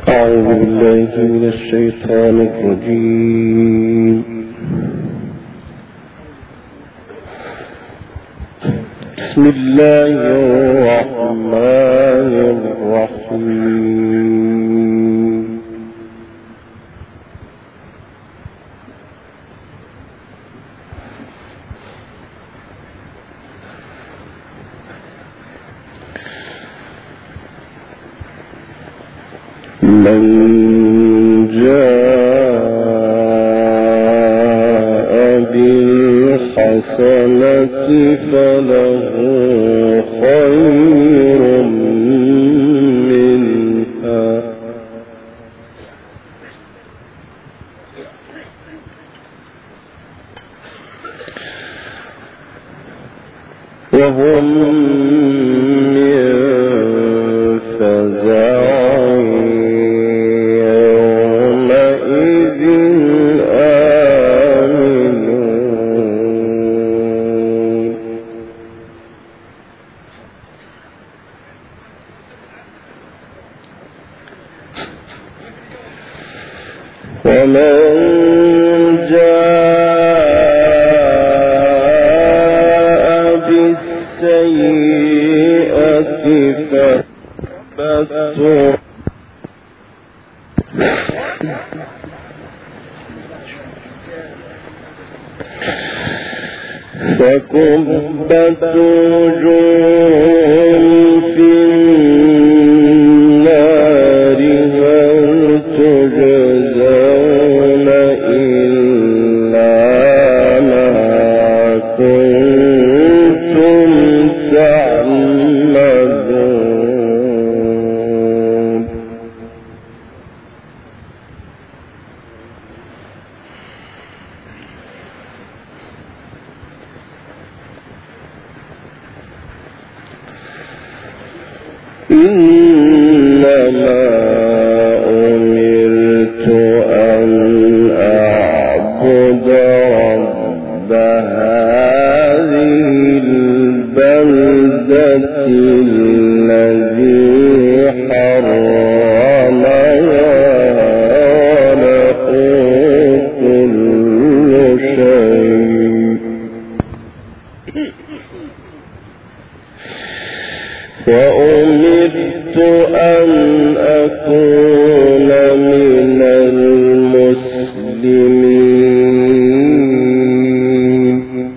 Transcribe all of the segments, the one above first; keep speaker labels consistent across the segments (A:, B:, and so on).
A: أعوذ بالله من الشيطان الرجيم. بسم الله الرحمن الرحيم. من جاء بالحسنة فله خير منها وهم من فزع ومن جاء بالسيئة فكبت وجوههم في النار هل تجزون إلا ما كنتم تعملون. إنما أمرت أن أعبد رب هذه البلدة الذي حرمها وله كل شيء وأمرت أن أكون من المسلمين.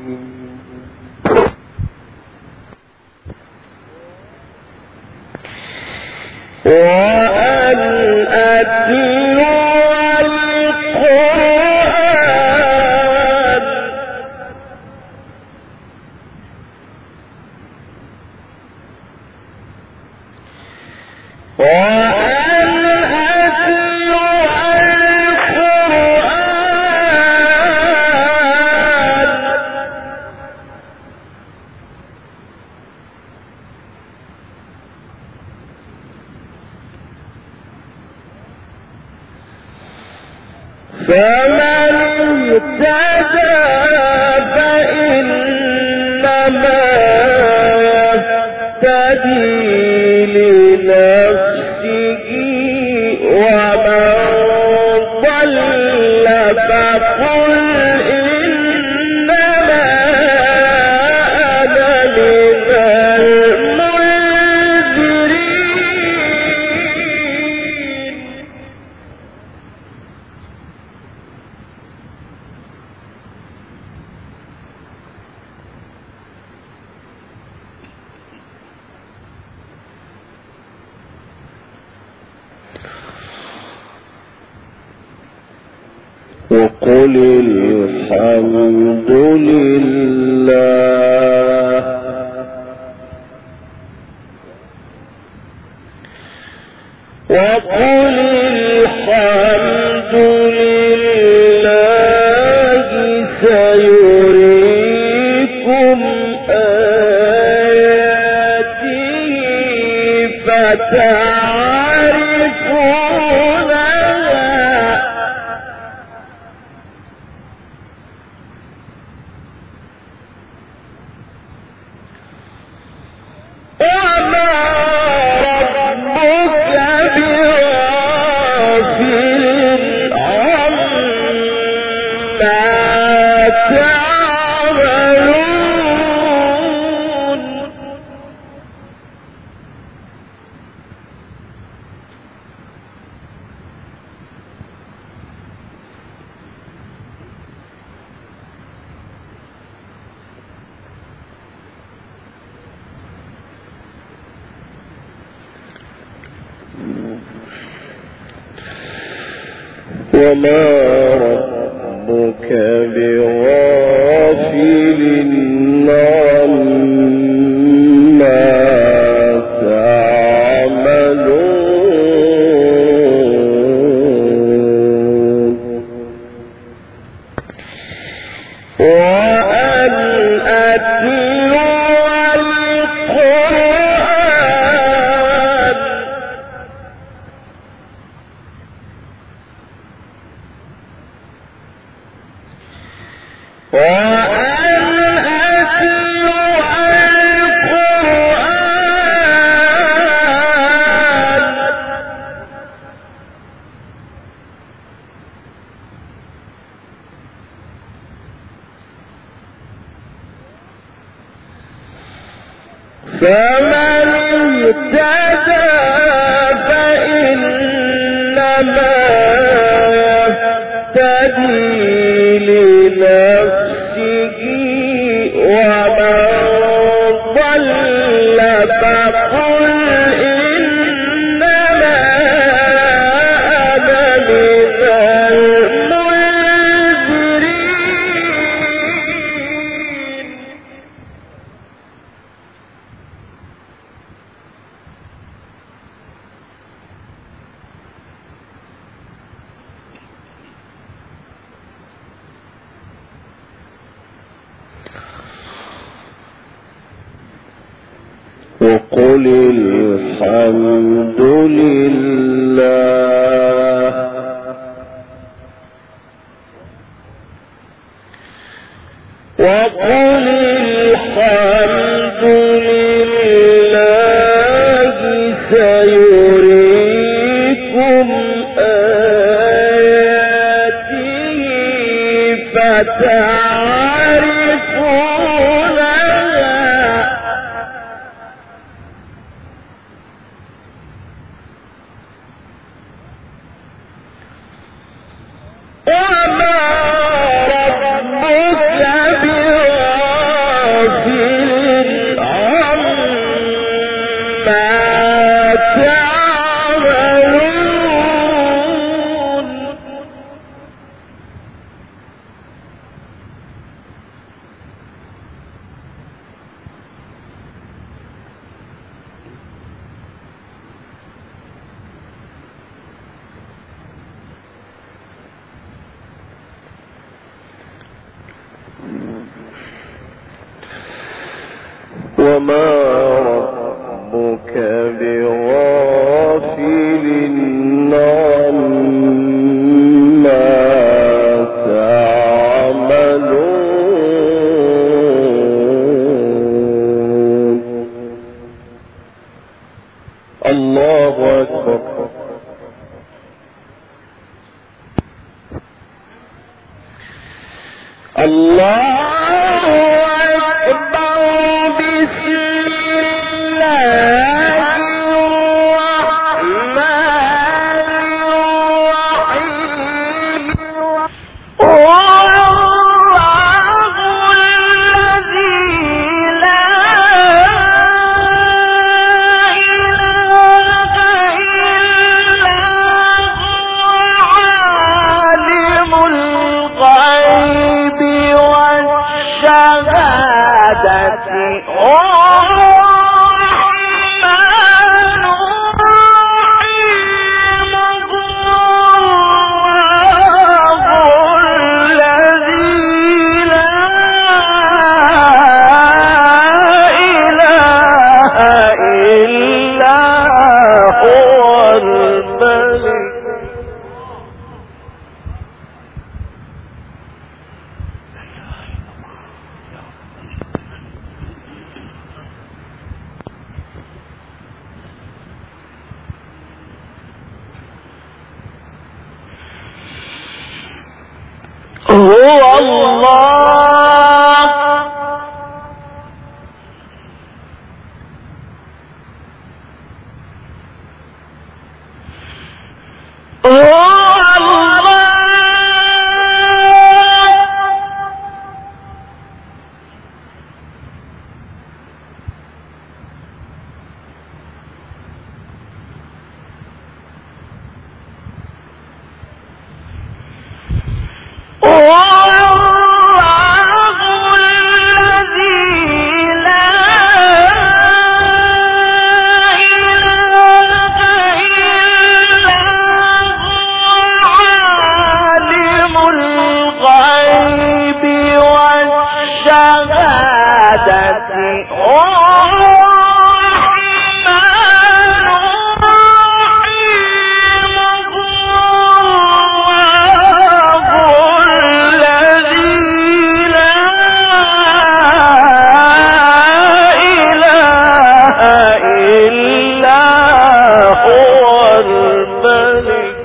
A: وأن أتلو القرآن فمن اهتدى فإنما يهتدي لنفسه ومن ضل فقل إنما أنا من المنذرين. وقل الحمد لله وقل الحمد لله سيريكم آياته فتعرفونها وما ربك بغافل وما ربك بغافل عما تعملون وأن أتلو القرآن فمن اهتدى فإنما يهتدي لنفسه ومن ضل فقل إنما أنا من المنذرين وقل الحمد لله وقل الحمد لله سيريكم آياته فتعرفونها وما ربك بغافل عما تعملون وما ربك بغافل عما تعملون الله أكبر الله أكبر بسم الله الرحمن الرحيم والله الذي لا إله إلا هو عالم الغيب والشهادة الرحمن الرحيم الله الذي لا إله إلا هو الملك هو الله إلا هو الملك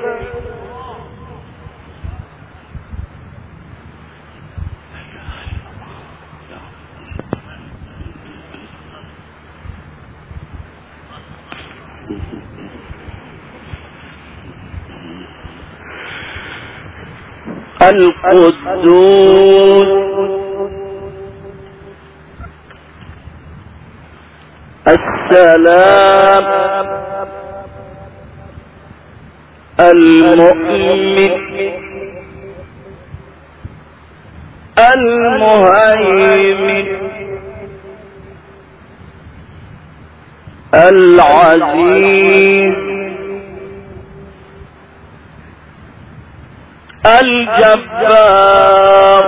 A: القدوس السلام المؤمن المهيمن العزيز الجبار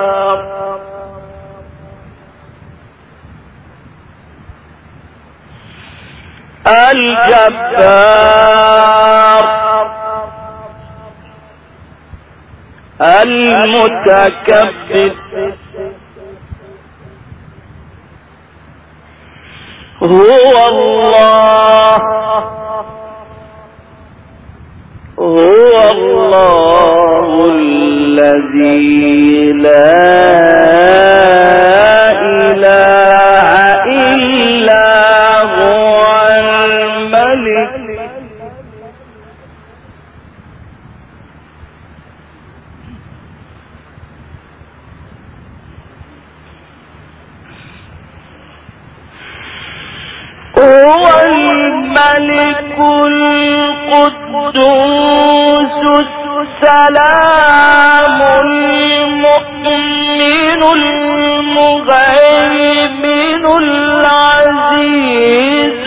A: المتكبر هو الله الذي لا إله إلا هو الملك هو الملك القدوس السلام المؤمن المهيمن العزيز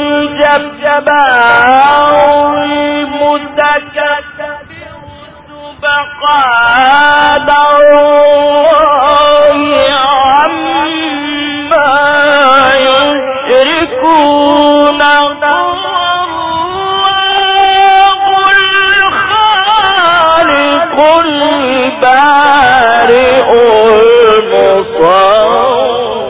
A: الجبار المتكبر سبحان الله عما يشركون البارئ المصور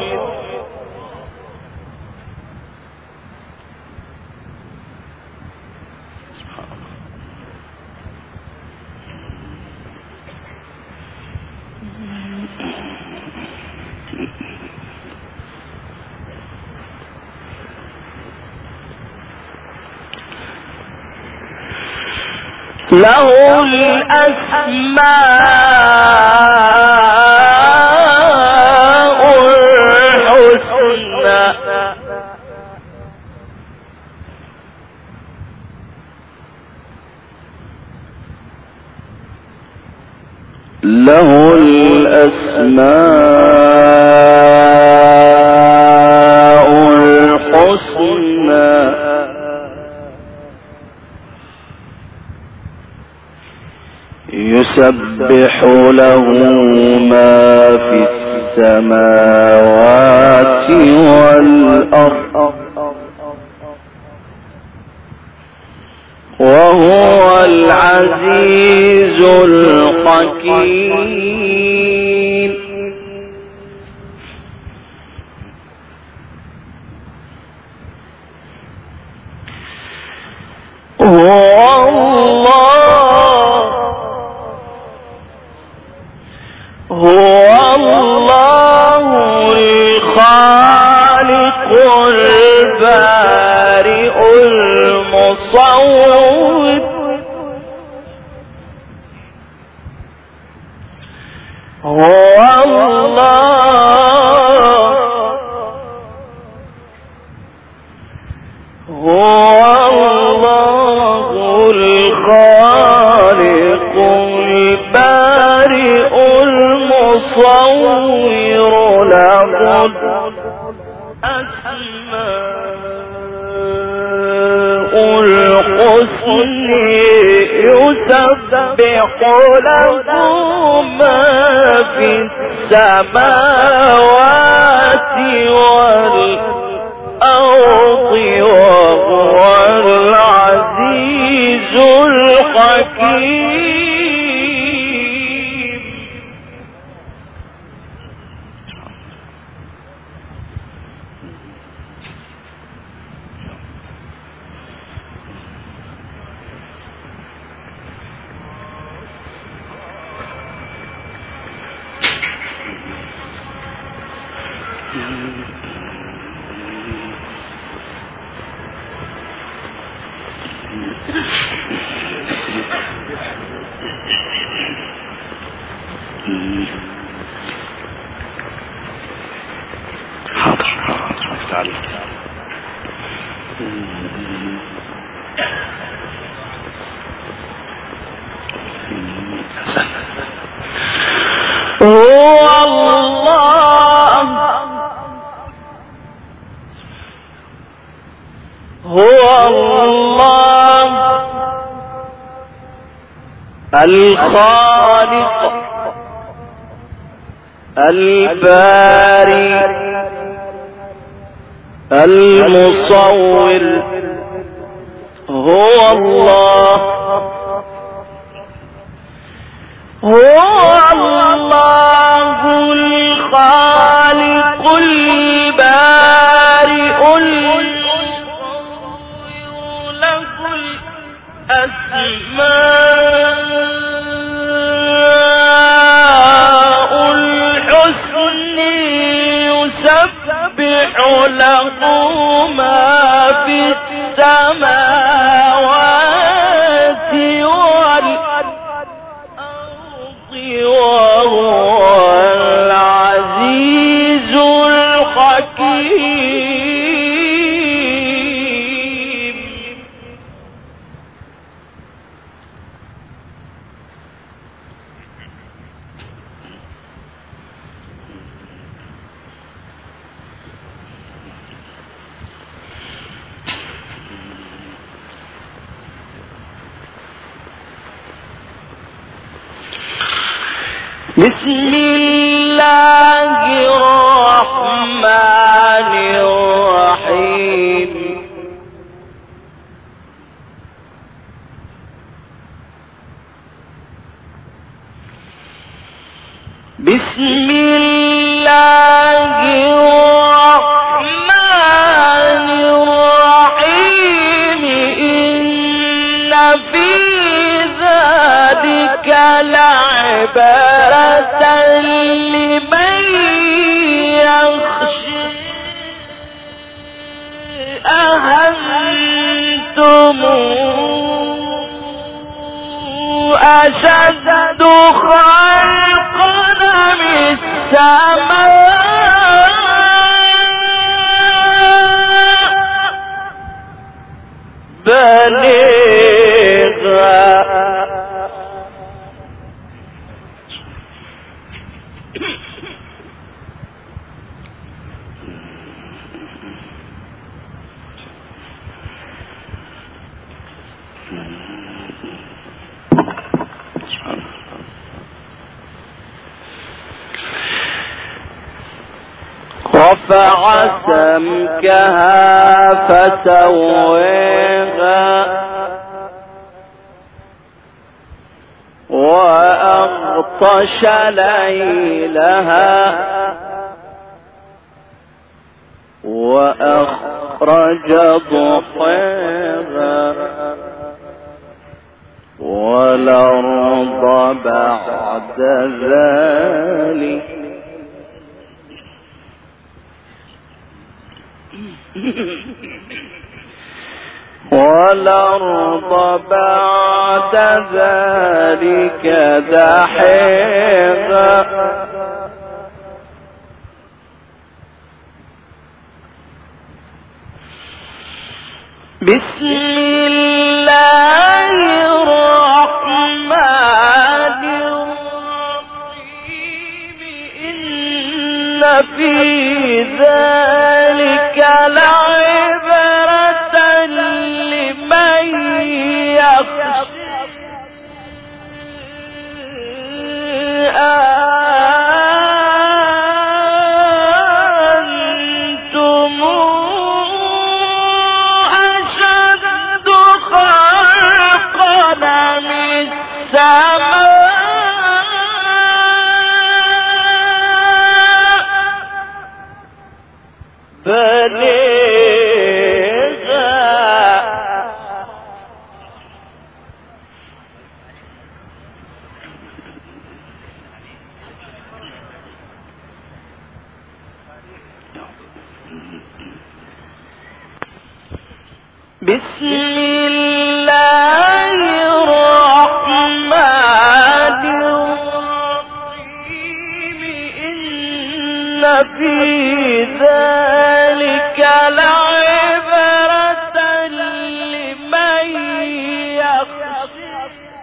A: له الأسماء الحسنى له الأسماء الحسنى يسبح له ما في السماوات والأرض وهو العزيز الحكيم هو الله الخالق البارئ المصور هو الله الخالق البارئ المصور له الأسماء الحسنى يسبح له ما في السماوات والأرض وهو العزيز الحكيم. الخالق الباري المصور هو الله، هو الله الخالق البارئ المصور له الأسماء الحسن يسبح له ما في السماوات والأرض وهو العزيز الحكيم. بسم الله الرحمن الرحيم. بسم الله الرحمن الرحيم. إن في ذلك لعبرة لمن يخشى. أأنتم أشد خلقا من السماء بنيها رفع سمكها فسويها وأغطش ليلها وأخرج ضحاها والأرض بعد ذلك والأرض بعد ذلك دحيها بسم الله الرحمن الرحيم. إن في ذلك لعبرة لمن يخشى. أنتم أشد خلقا من السماء بنيها بسم الله في ذلك لعبرة لمن يخشى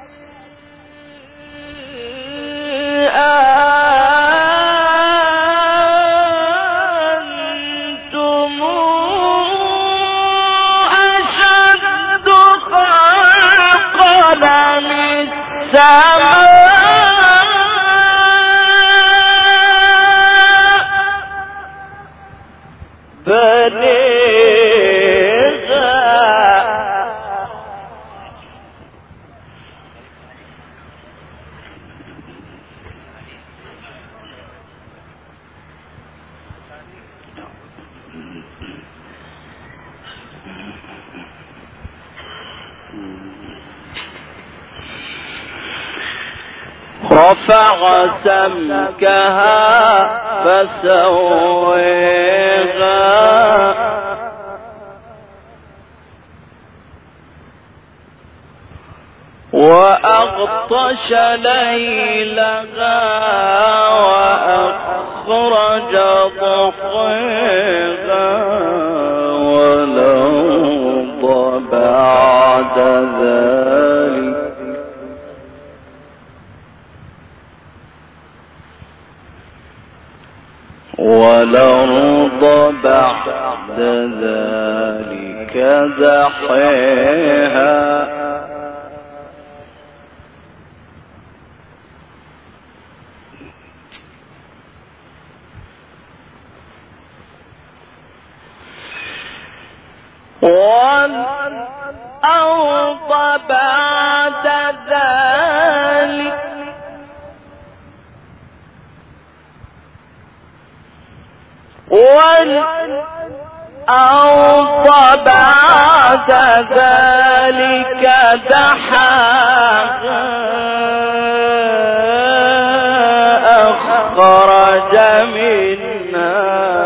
A: أنتم أشد خلقا من السماء رفع سمكها فسويها وأغطش ليلها وأخرج ضحيها والأرض بعد ذلك دحيها والأرض بعد ذلك والأرض بعد ذلك دحاها أخرج منها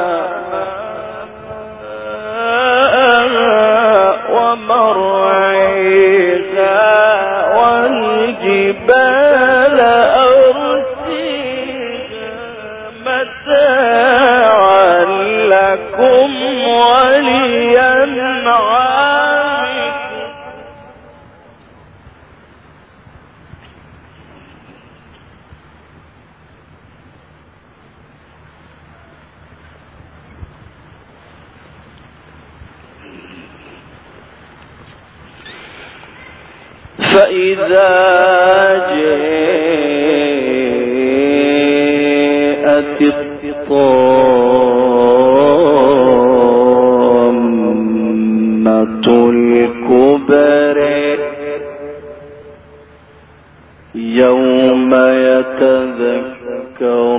A: ومرعيها والجبال أرسيها متاعا لكم ولأنعامكم فإذا جاءت الطامة الكبرى يوم يتذكر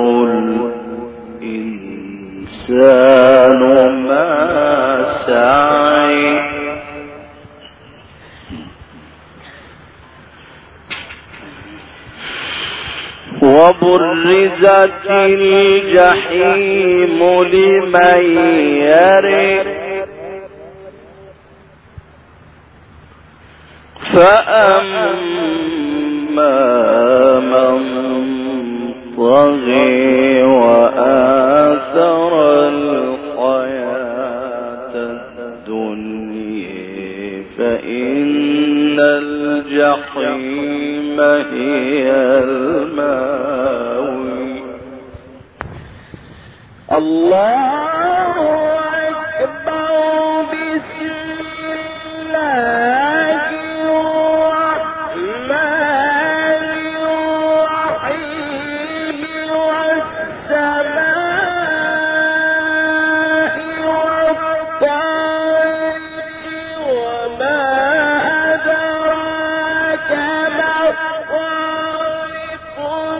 A: الإنسان ما سعى وبرزت الجحيم لمن يرى فأما من طغى وآثر الحياة الدنيا فإن الجحيم هي المأوى. الله أكبر. بسم الله الرحمن الرحيم. والسماء والطارق وما أدراك ما الطارق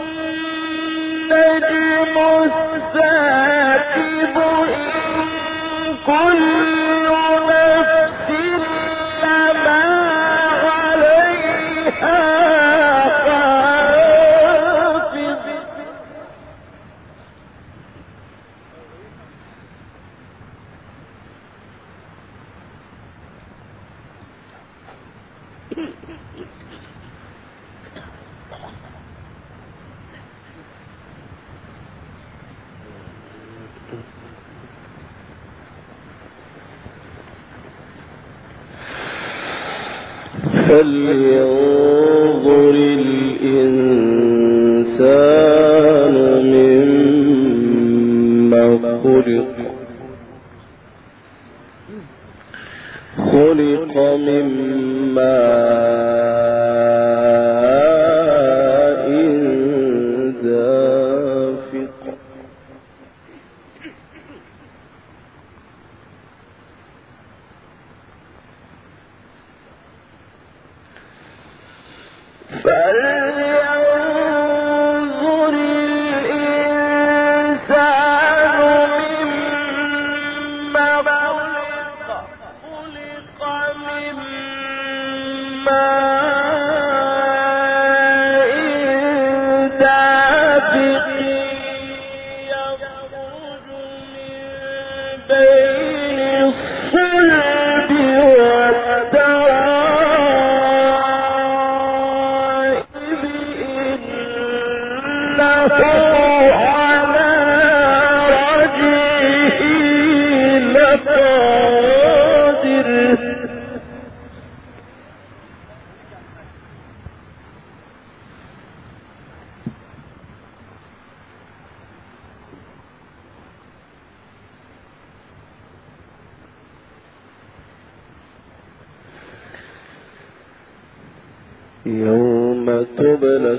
A: النجم الثاقب إن كل نفس لما عليها حافظ. فلينظر الإنسان مما خلق من ماء دافق فلينظر الإنسان مما خلق من ماء دافق يخرج من بين الصلب والترائب إنه على رجعه لقادر يوم تبلى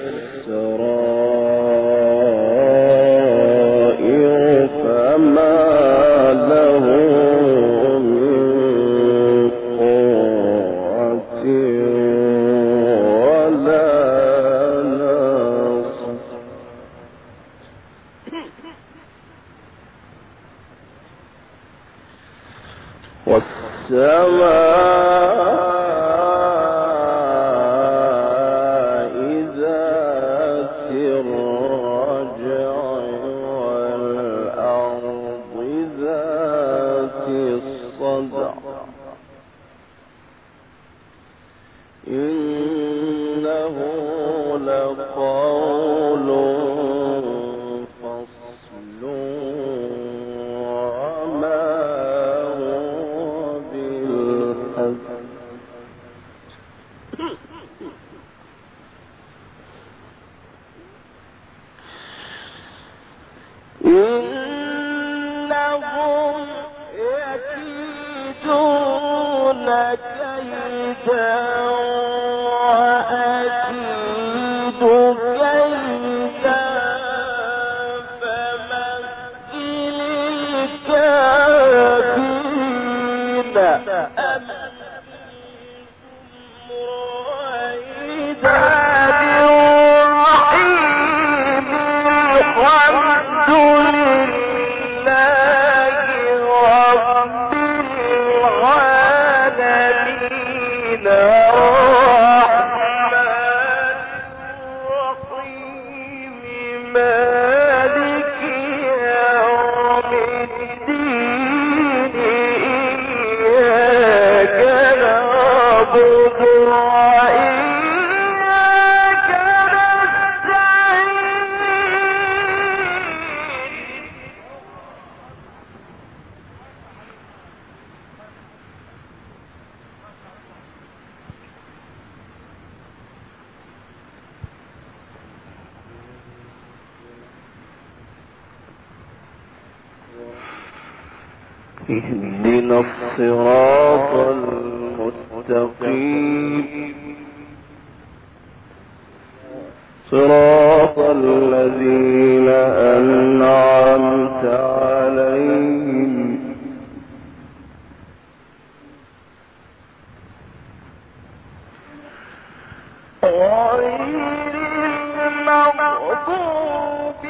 A: السرائر فما له من قوة ولا ناصر والسماء إنه لقول فصل وما هو بالحزن إنهم يكيدون كيدا وأكيد كيدا فمهل الكافرين أمهلهم رويدا الرحيم الحمد لله رب العالمين الرحمن الرحيم مالك يوم الدين إياك نعبد وإياك نستعين اهدنا الصراط المستقيم صراط الذين أنعمت عليهم غير المغضوب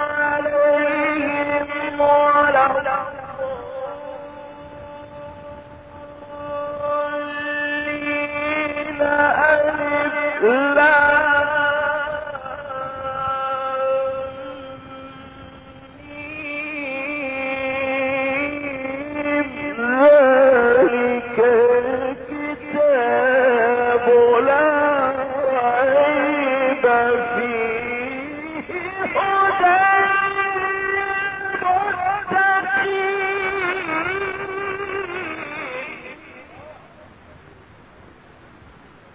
A: عليهم ولا الضالين ألف لام ميم ذلك الكتاب لا ريب فيه هدى للمتقين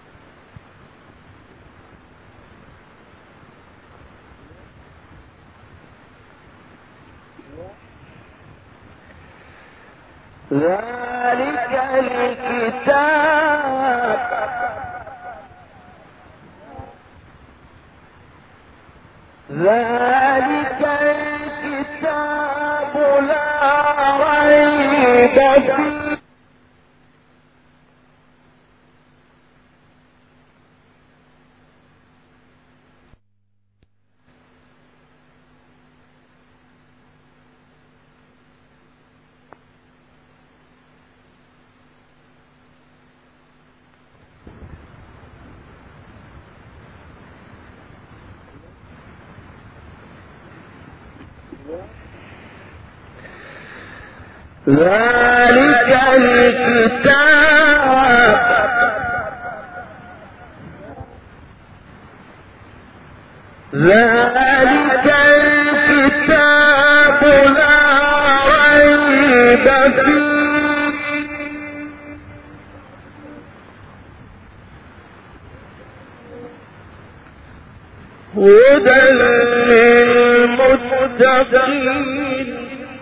A: ذلك الكتاب لا ريب فيه ذلك الكتاب لا ريب فيه هدى للمتقين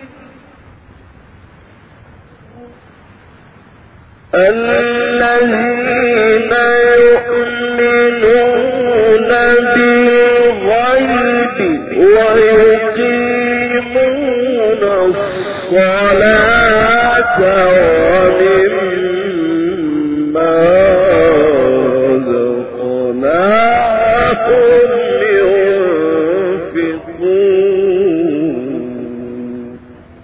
A: الذين يؤمنون بالغيب ويقيمون الصلاة ومما رزقناهم ينفقون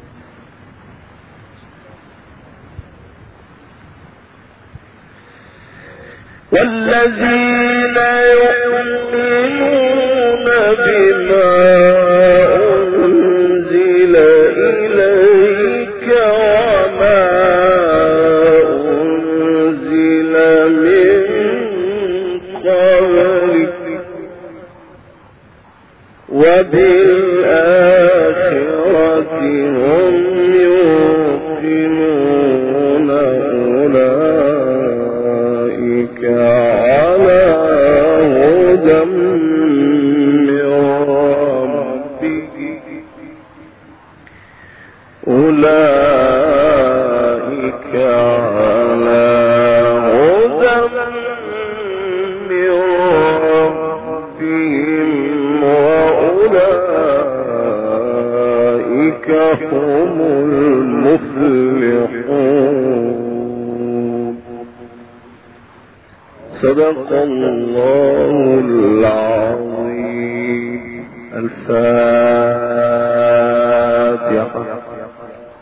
A: والذين يؤمنون بما أنزل إليك وما أنزل من قبلك وبالآخرة هم يوقنون أولئك على هدى من ربهم أولئك على هدى من ربهم وأولئك هم المفلحون. صدق الله العظيم. الفاتحة.